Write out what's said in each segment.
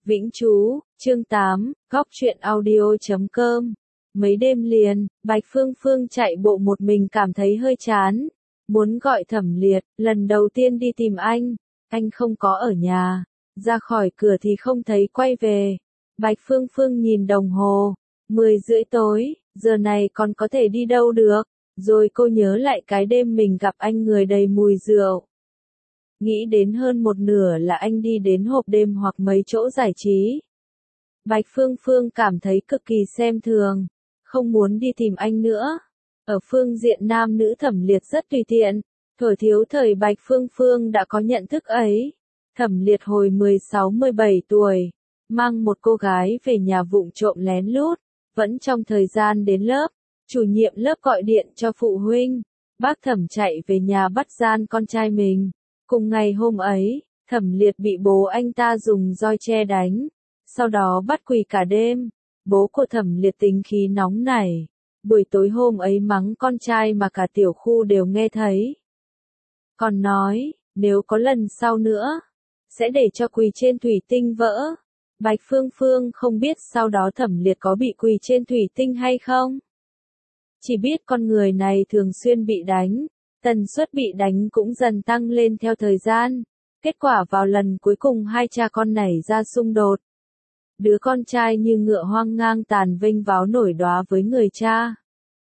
Vĩnh Chú, chương 8, góc truyện audio.com. Mấy đêm liền, Bạch Phương Phương chạy bộ một mình cảm thấy hơi chán. Muốn gọi Thẩm Liệt, lần đầu tiên đi tìm anh không có ở nhà. Ra khỏi cửa thì không thấy quay về. Bạch Phương Phương nhìn đồng hồ, 10 rưỡi tối, giờ này còn có thể đi đâu được. Rồi cô nhớ lại cái đêm mình gặp anh người đầy mùi rượu. Nghĩ đến hơn một nửa là anh đi đến hộp đêm hoặc mấy chỗ giải trí. Bạch Phương Phương cảm thấy cực kỳ xem thường, không muốn đi tìm anh nữa. Ở phương diện nam nữ Thẩm Liệt rất tùy tiện, thuở thiếu thời Bạch Phương Phương đã có nhận thức ấy. Thẩm Liệt hồi 16-17 tuổi, mang một cô gái về nhà vụng trộm lén lút, vẫn trong thời gian đến lớp, chủ nhiệm lớp gọi điện cho phụ huynh, bác Thẩm chạy về nhà bắt gian con trai mình. Cùng ngày hôm ấy, Thẩm Liệt bị bố anh ta dùng roi tre đánh, sau đó bắt quỳ cả đêm. Bố của Thẩm Liệt tính khí nóng nảy, buổi tối hôm ấy mắng con trai mà cả tiểu khu đều nghe thấy. Còn nói, nếu có lần sau nữa, sẽ để cho quỳ trên thủy tinh vỡ. Bạch Phương Phương không biết sau đó Thẩm Liệt có bị quỳ trên thủy tinh hay không. Chỉ biết con người này thường xuyên bị đánh. Tần suất bị đánh cũng dần tăng lên theo thời gian. Kết quả vào lần cuối cùng hai cha con nảy ra xung đột. Đứa con trai như ngựa hoang ngang tàn vênh váo nổi đoá với người cha.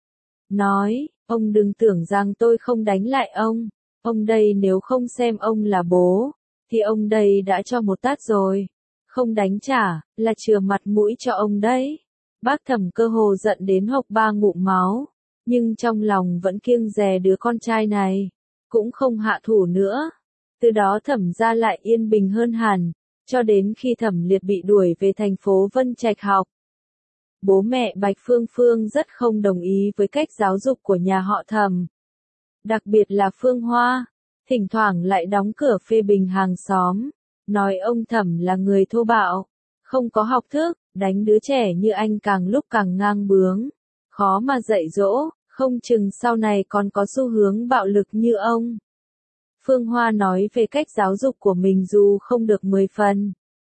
Nói, ông đừng tưởng rằng tôi không đánh lại ông. Ông đây nếu không xem ông là bố, thì ông đây đã cho một tát rồi. Không đánh trả, là chừa mặt mũi cho ông đấy. Bác Thẩm cơ hồ giận đến hộc 3 ngụm máu. Nhưng trong lòng vẫn kiêng dè đứa con trai này, cũng không hạ thủ nữa. Từ đó Thẩm gia lại yên bình hơn hẳn, cho đến khi Thẩm Liệt bị đuổi về thành phố Vân Trạch học. Bố mẹ Bạch Phương Phương rất không đồng ý với cách giáo dục của nhà họ Thẩm. Đặc biệt là Phương Hoa, thỉnh thoảng lại đóng cửa phê bình hàng xóm, nói ông Thẩm là người thô bạo, không có học thức, đánh đứa trẻ như anh càng lúc càng ngang bướng, khó mà dạy dỗ. Không chừng sau này còn có xu hướng bạo lực như ông. Phương Hoa nói về cách giáo dục của mình dù không được 10 phần.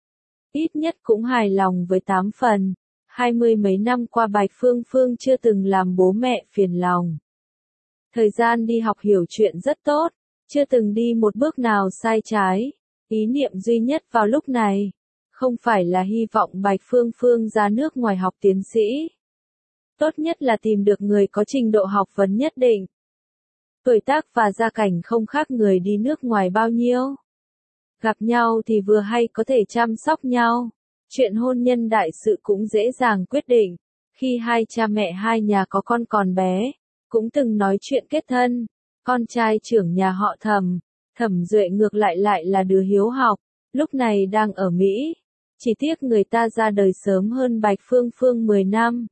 Ít nhất cũng hài lòng với 8 phần. 20 mấy năm qua Bạch Phương Phương chưa từng làm bố mẹ phiền lòng. Thời gian đi học hiểu chuyện rất tốt, chưa từng đi một bước nào sai trái. Ý niệm duy nhất vào lúc này, không phải là hy vọng Bạch Phương Phương ra nước ngoài học tiến sĩ. Tốt nhất là tìm được người có trình độ học vấn nhất định. Tuổi tác và gia cảnh không khác người đi nước ngoài bao nhiêu. Gặp nhau thì vừa hay có thể chăm sóc nhau. Chuyện hôn nhân đại sự cũng dễ dàng quyết định. Khi hai cha mẹ hai nhà có con còn bé, cũng từng nói chuyện kết thân. Con trai trưởng nhà họ Thẩm, Thẩm Duệ ngược lại là đứa hiếu học, lúc này đang ở Mỹ. Chỉ tiếc người ta ra đời sớm hơn Bạch Phương Phương 10 năm.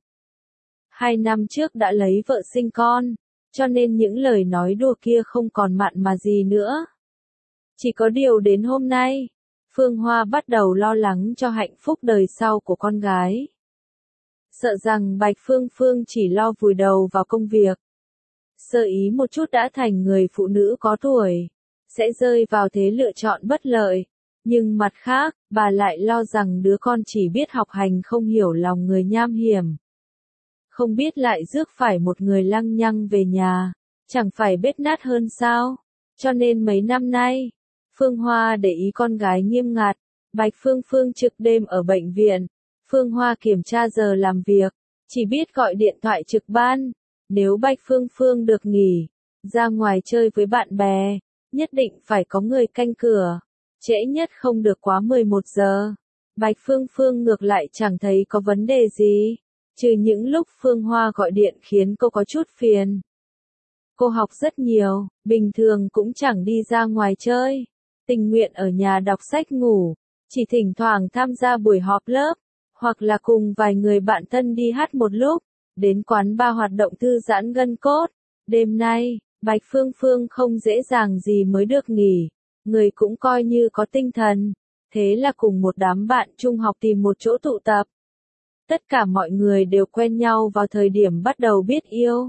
2 năm trước đã lấy vợ sinh con, cho nên những lời nói đùa kia không còn mặn mà gì nữa. Chỉ có điều đến hôm nay, Phương Hoa bắt đầu lo lắng cho hạnh phúc đời sau của con gái. Sợ rằng Bạch Phương Phương chỉ lo vùi đầu vào công việc. Sơ ý một chút đã thành người phụ nữ có tuổi, sẽ rơi vào thế lựa chọn bất lợi. Nhưng mặt khác, bà lại lo rằng đứa con chỉ biết học hành không hiểu lòng người nham hiểm. Không biết lại rước phải một người lăng nhăng về nhà, chẳng phải bết nát hơn sao? Cho nên mấy năm nay, Phương Hoa để ý con gái nghiêm ngặt. Bạch Phương Phương trực đêm ở bệnh viện, Phương Hoa kiểm tra giờ làm việc, chỉ biết gọi điện thoại trực ban. Nếu Bạch Phương Phương được nghỉ, ra ngoài chơi với bạn bè, nhất định phải có người canh cửa, trễ nhất không được quá 11 giờ. Bạch Phương Phương ngược lại chẳng thấy có vấn đề gì. Trừ những lúc Phương Hoa gọi điện khiến cô có chút phiền. Cô học rất nhiều, bình thường cũng chẳng đi ra ngoài chơi, tình nguyện ở nhà đọc sách ngủ, chỉ thỉnh thoảng tham gia buổi họp lớp, hoặc là cùng vài người bạn thân đi hát một lúc, đến quán bar hoạt động thư giãn gân cốt. Đêm nay, Bạch Phương Phương không dễ dàng gì mới được nghỉ, người cũng coi như có tinh thần, thế là cùng một đám bạn trung học tìm một chỗ tụ tập. Tất cả mọi người đều quen nhau vào thời điểm bắt đầu biết yêu.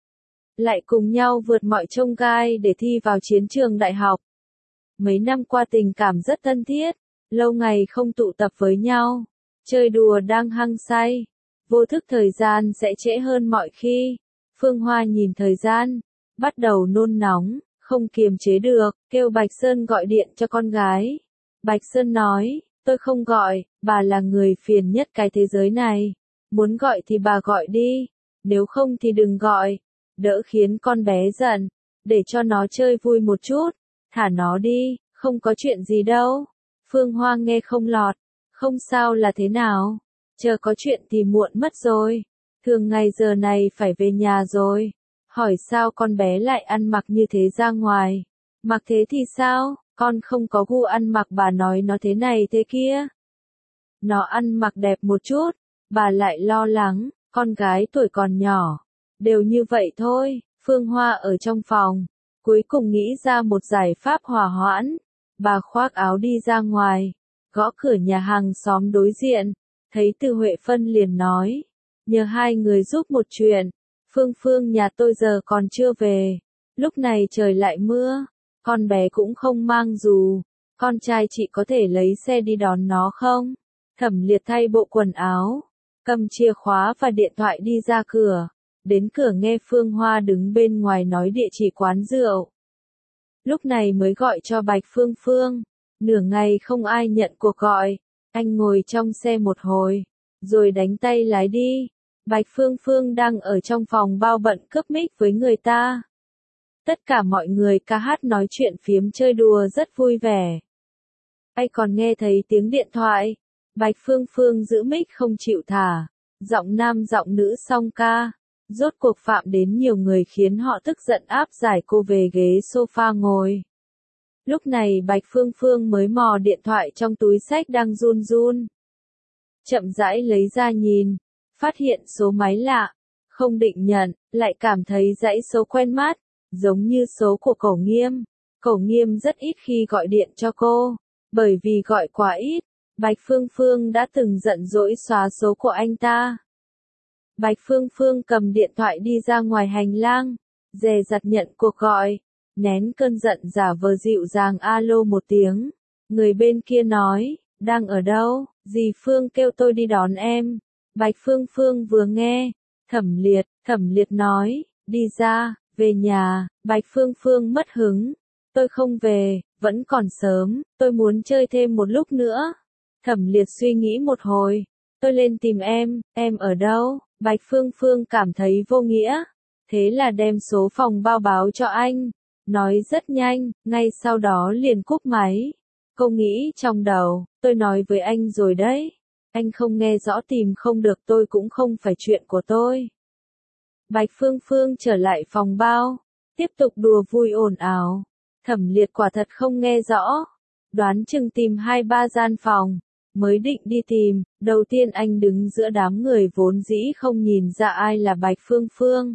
Lại cùng nhau vượt mọi chông gai để thi vào chiến trường đại học. Mấy năm qua tình cảm rất thân thiết, lâu ngày không tụ tập với nhau, chơi đùa đang hăng say, vô thức thời gian sẽ trễ hơn mọi khi. Phương Hoa nhìn thời gian, bắt đầu nôn nóng, không kiềm chế được, kêu Bạch Sơn gọi điện cho con gái. Bạch Sơn nói, tôi không gọi, bà là người phiền nhất cái thế giới này. Muốn gọi thì bà gọi đi, nếu không thì đừng gọi, đỡ khiến con bé giận, để cho nó chơi vui một chút, thả nó đi, không có chuyện gì đâu. Phương Hoa nghe không lọt, không sao là thế nào, chờ có chuyện thì muộn mất rồi, thường ngày giờ này phải về nhà rồi. Hỏi sao con bé lại ăn mặc như thế ra ngoài, mặc thế thì sao, con không có gu ăn mặc bà nói nó thế này thế kia. Nó ăn mặc đẹp một chút, bà lại lo lắng, con gái tuổi còn nhỏ, đều như vậy thôi. Phương Hoa ở trong phòng, cuối cùng nghĩ ra một giải pháp hòa hoãn. Bà khoác áo đi ra ngoài, gõ cửa nhà hàng xóm đối diện, thấy Từ Huệ Phân liền nói, nhờ hai người giúp một chuyện. Phương Phương nhà tôi giờ còn chưa về, lúc này trời lại mưa, con bé cũng không mang dù, con trai chị có thể lấy xe đi đón nó không? Thẩm Liệt thay bộ quần áo, cầm chìa khóa và điện thoại đi ra cửa, đến cửa nghe Phương Hoa đứng bên ngoài nói địa chỉ quán rượu. Lúc này mới gọi cho Bạch Phương Phương, nửa ngày không ai nhận cuộc gọi, anh ngồi trong xe một hồi, rồi đánh tay lái đi. Bạch Phương Phương đang ở trong phòng bao bận cướp mic với người ta. Tất cả mọi người ca hát nói chuyện phiếm chơi đùa rất vui vẻ. Anh còn nghe thấy tiếng điện thoại. Bạch Phương Phương giữ mic không chịu thả, giọng nam giọng nữ song ca. Rốt cuộc phạm đến nhiều người khiến họ tức giận áp giải cô về ghế sofa ngồi. Lúc này Bạch Phương Phương mới mò điện thoại trong túi xách đang run run. Chậm rãi lấy ra nhìn, phát hiện số máy lạ, không định nhận, lại cảm thấy dãy số quen mắt, giống như số của Cổ Nghiêm. Cổ Nghiêm rất ít khi gọi điện cho cô, bởi vì gọi quá ít, Bạch Phương Phương đã từng giận dỗi xóa số của anh ta. Bạch Phương Phương cầm điện thoại đi ra ngoài hành lang, dè dặt nhận cuộc gọi, nén cơn giận giả vờ dịu dàng alo một tiếng. Người bên kia nói, đang ở đâu, dì Phương kêu tôi đi đón em. Bạch Phương Phương vừa nghe, Thẩm Liệt nói, đi ra, về nhà. Bạch Phương Phương mất hứng, tôi không về, vẫn còn sớm, tôi muốn chơi thêm một lúc nữa. Thẩm Liệt suy nghĩ một hồi, tôi lên tìm em ở đâu? Bạch Phương Phương cảm thấy vô nghĩa, thế là đem số phòng bao báo cho anh, nói rất nhanh, ngay sau đó liền cúp máy. Cô nghĩ trong đầu, tôi nói với anh rồi đấy, anh không nghe rõ tìm không được tôi cũng không phải chuyện của tôi. Bạch Phương Phương trở lại phòng bao, tiếp tục đùa vui ồn ào. Thẩm Liệt quả thật không nghe rõ, đoán chừng tìm 2-3 gian phòng, mới định đi tìm, đầu tiên anh đứng giữa đám người vốn dĩ không nhìn ra ai là Bạch Phương Phương.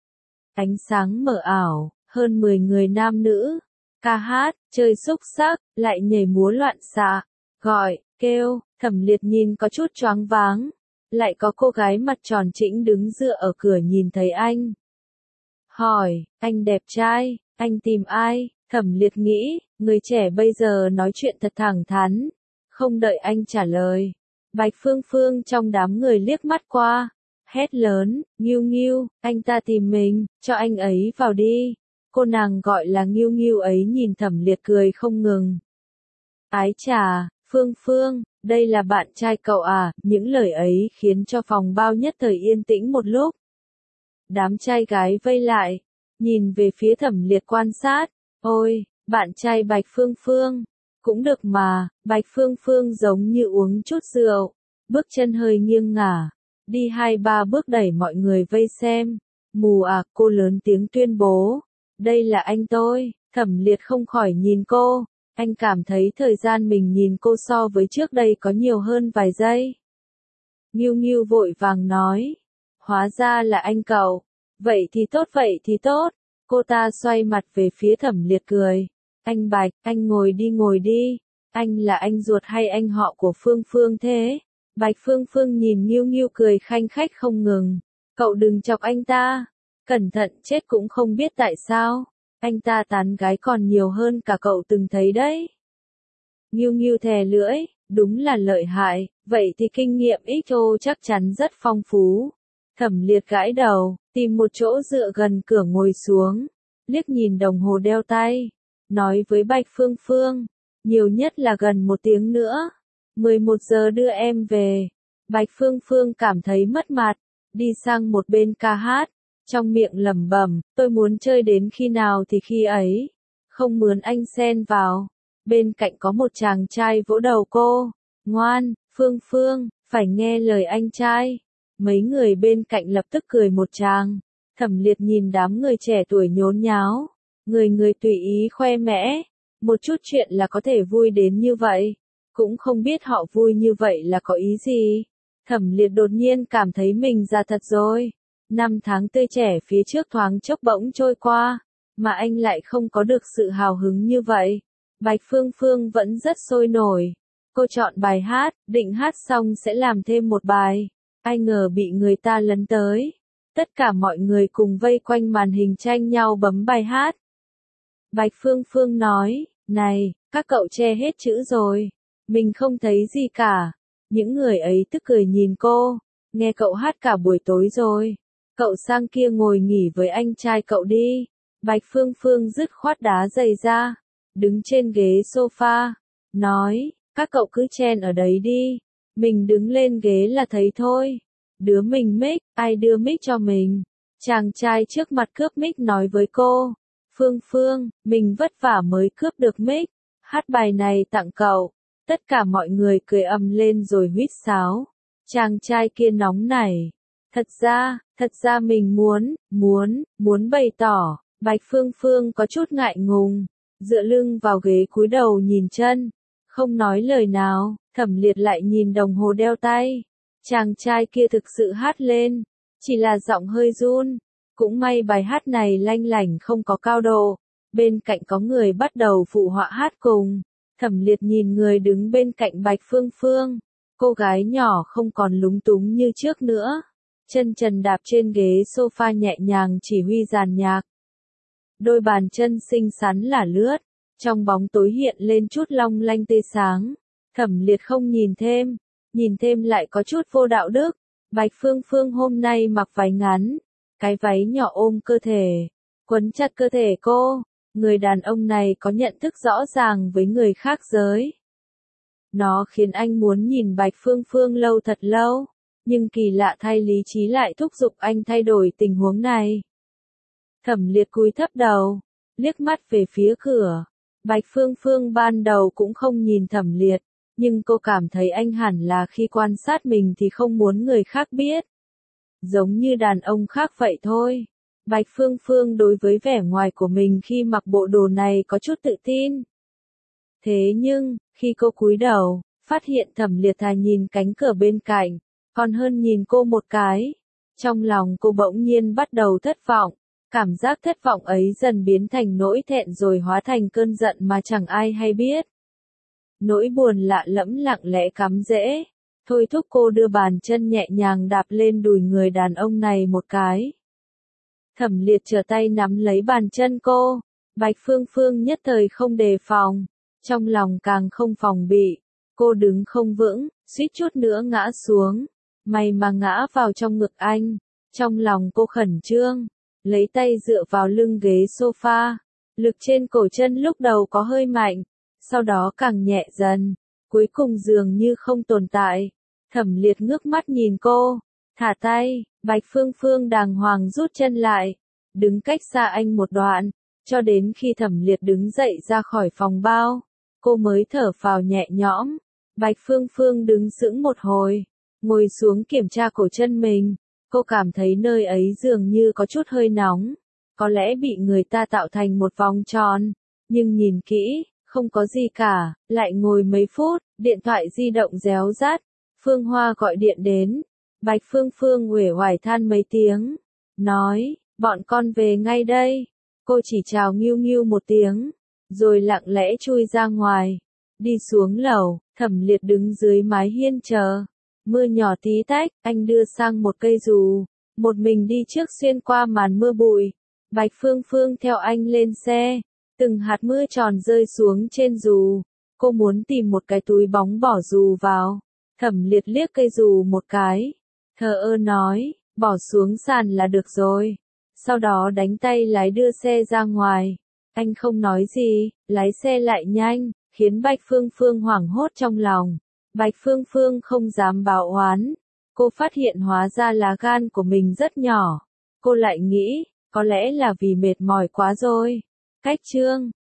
Ánh sáng mờ ảo, hơn 10 người nam nữ, ca hát, chơi xúc xắc, lại nhảy múa loạn xạ, gọi, kêu. Thẩm Liệt nhìn có chút choáng váng, lại có cô gái mặt tròn trĩnh đứng dựa ở cửa nhìn thấy anh. Hỏi, anh đẹp trai, anh tìm ai? Thẩm Liệt nghĩ, người trẻ bây giờ nói chuyện thật thẳng thắn. Không đợi anh trả lời, Bạch Phương Phương trong đám người liếc mắt qua, hét lớn, Nghiêu Nghiêu, anh ta tìm mình, cho anh ấy vào đi. Cô nàng gọi là Nghiêu Nghiêu ấy nhìn Thẩm Liệt cười không ngừng. Ái chà, Phương Phương, đây là bạn trai cậu à? Những lời ấy khiến cho phòng bao nhất thời yên tĩnh một lúc. Đám trai gái vây lại, nhìn về phía Thẩm Liệt quan sát. Ôi, bạn trai Bạch Phương Phương, cũng được mà. Bạch Phương Phương giống như uống chút rượu, bước chân hơi nghiêng ngả, đi 2-3 bước đẩy mọi người vây xem. Mù à, cô lớn tiếng tuyên bố, đây là anh tôi. Thẩm Liệt không khỏi nhìn cô, anh cảm thấy thời gian mình nhìn cô so với trước đây có nhiều hơn vài giây. Nghiêu Nghiêu vội vàng nói, hóa ra là anh cậu, vậy thì tốt vậy thì tốt. Cô ta xoay mặt về phía Thẩm Liệt cười, anh Bạch, anh ngồi đi, anh là anh ruột hay anh họ của Phương Phương thế? Bạch Phương Phương nhìn Nghiêu Nghiêu cười khanh khách không ngừng, cậu đừng chọc anh ta, cẩn thận chết cũng không biết tại sao, anh ta tán gái còn nhiều hơn cả cậu từng thấy đấy. Nghiêu nghiêu thè lưỡi, đúng là lợi hại, vậy thì kinh nghiệm XO chắc chắn rất phong phú. Thẩm Liệt gãi đầu, tìm một chỗ dựa gần cửa ngồi xuống, liếc nhìn đồng hồ đeo tay, nói với Bạch Phương Phương, nhiều nhất là gần 1 tiếng nữa, 11 giờ đưa em về. Bạch Phương Phương cảm thấy mất mặt, đi sang một bên ca hát, trong miệng lẩm bẩm, tôi muốn chơi đến khi nào thì khi ấy, không muốn anh xen vào. Bên cạnh có một chàng trai vỗ đầu cô, ngoan, Phương Phương, phải nghe lời anh trai. Mấy người bên cạnh lập tức cười một tràng. Thẩm Liệt nhìn đám người trẻ tuổi nhốn nháo, người người tùy ý khoe mẽ, một chút chuyện là có thể vui đến như vậy, cũng không biết họ vui như vậy là có ý gì. Thẩm Liệt đột nhiên cảm thấy mình già thật rồi. 5 tháng tươi trẻ phía trước thoáng chốc bỗng trôi qua, mà anh lại không có được sự hào hứng như vậy. Bạch Phương Phương vẫn rất sôi nổi. Cô chọn bài hát, định hát xong sẽ làm thêm một bài. Ai ngờ bị người ta lấn tới. Tất cả mọi người cùng vây quanh màn hình tranh nhau bấm bài hát. Bạch Phương Phương nói, này, các cậu che hết chữ rồi. Mình không thấy gì cả. Những người ấy tức cười nhìn cô. Nghe cậu hát cả buổi tối rồi. Cậu sang kia ngồi nghỉ với anh trai cậu đi. Bạch Phương Phương dứt khoát đá giày ra, đứng trên ghế sofa, nói, các cậu cứ chen ở đấy đi, mình đứng lên ghế là thấy thôi. Đứa mình mic, ai đưa mic cho mình? Chàng trai trước mặt cướp mic nói với cô, Phương Phương, mình vất vả mới cướp được mic, hát bài này tặng cậu. Tất cả mọi người cười ầm lên rồi huýt sáo. Chàng trai kia nóng nảy. Thật ra mình muốn bày tỏ. Bạch Phương Phương có chút ngại ngùng, dựa lưng vào ghế cúi đầu nhìn chân, không nói lời nào. Thẩm Liệt lại nhìn đồng hồ đeo tay. Chàng trai kia thực sự hát lên, chỉ là giọng hơi run. Cũng may bài hát này lanh lảnh không có cao độ. Bên cạnh có người bắt đầu phụ họa hát cùng. Thẩm Liệt nhìn người đứng bên cạnh Bạch Phương Phương. Cô gái nhỏ không còn lúng túng như trước nữa. Chân trần đạp trên ghế sofa nhẹ nhàng chỉ huy dàn nhạc. Đôi bàn chân xinh xắn là lướt, trong bóng tối hiện lên chút long lanh tươi sáng. Thẩm Liệt không nhìn thêm lại có chút vô đạo đức. Bạch Phương Phương hôm nay mặc váy ngắn, cái váy nhỏ ôm cơ thể, quấn chặt cơ thể cô. Người đàn ông này có nhận thức rõ ràng với người khác giới. Nó khiến anh muốn nhìn Bạch Phương Phương lâu thật lâu, nhưng kỳ lạ thay lý trí lại thúc giục anh thay đổi tình huống này. Thẩm Liệt cúi thấp đầu, liếc mắt về phía cửa. Bạch Phương Phương ban đầu cũng không nhìn Thẩm Liệt, nhưng cô cảm thấy anh hẳn là khi quan sát mình thì không muốn người khác biết. Giống như đàn ông khác vậy thôi. Bạch Phương Phương đối với vẻ ngoài của mình khi mặc bộ đồ này có chút tự tin. Thế nhưng, khi cô cúi đầu, phát hiện Thẩm Liệt thà nhìn cánh cửa bên cạnh, còn hơn nhìn cô một cái. Trong lòng cô bỗng nhiên bắt đầu thất vọng. Cảm giác thất vọng ấy dần biến thành nỗi thẹn rồi hóa thành cơn giận mà chẳng ai hay biết. Nỗi buồn lạ lẫm lặng lẽ cắm rễ, thôi thúc cô đưa bàn chân nhẹ nhàng đạp lên đùi người đàn ông này một cái. Thẩm Liệt trở tay nắm lấy bàn chân cô. Bạch Phương Phương nhất thời không đề phòng, trong lòng càng không phòng bị. Cô đứng không vững, suýt chút nữa ngã xuống. May mà ngã vào trong ngực anh. Trong lòng cô khẩn trương, lấy tay dựa vào lưng ghế sofa. Lực trên cổ chân lúc đầu có hơi mạnh, sau đó càng nhẹ dần, cuối cùng dường như không tồn tại. Thẩm Liệt ngước mắt nhìn cô, thả tay. Bạch Phương Phương đàng hoàng rút chân lại, đứng cách xa anh một đoạn, cho đến khi Thẩm Liệt đứng dậy ra khỏi phòng bao, cô mới thở phào nhẹ nhõm. Bạch Phương Phương đứng sững một hồi, ngồi xuống kiểm tra cổ chân mình. Cô cảm thấy nơi ấy dường như có chút hơi nóng, có lẽ bị người ta tạo thành một vòng tròn, nhưng nhìn kỹ, không có gì cả. Lại ngồi mấy phút, điện thoại di động réo rát, Phương Hoa gọi điện đến. Bạch Phương Phương uể oải than mấy tiếng, nói, bọn con về ngay đây. Cô chỉ chào Nghiêu Nghiêu một tiếng, rồi lặng lẽ chui ra ngoài. Đi xuống lầu, Thẩm Liệt đứng dưới mái hiên chờ. Mưa nhỏ tí tách, anh đưa sang một cây dù, một mình đi trước xuyên qua màn mưa bụi. Bạch Phương Phương theo anh lên xe, từng hạt mưa tròn rơi xuống trên dù. Cô Cô muốn tìm một cái túi bóng bỏ dù vào. Thẩm Liệt liếc cây dù một cái. Thờ ơ nói, bỏ xuống sàn là được rồi. Sau đó đánh tay lái đưa xe ra ngoài. Anh không nói gì, lái xe lại nhanh, khiến Bạch Phương Phương hoảng hốt trong lòng. Bạch Phương Phương không dám báo oán. Cô phát hiện hóa ra là gan của mình rất nhỏ. Cô lại nghĩ, có lẽ là vì mệt mỏi quá rồi. Cách chương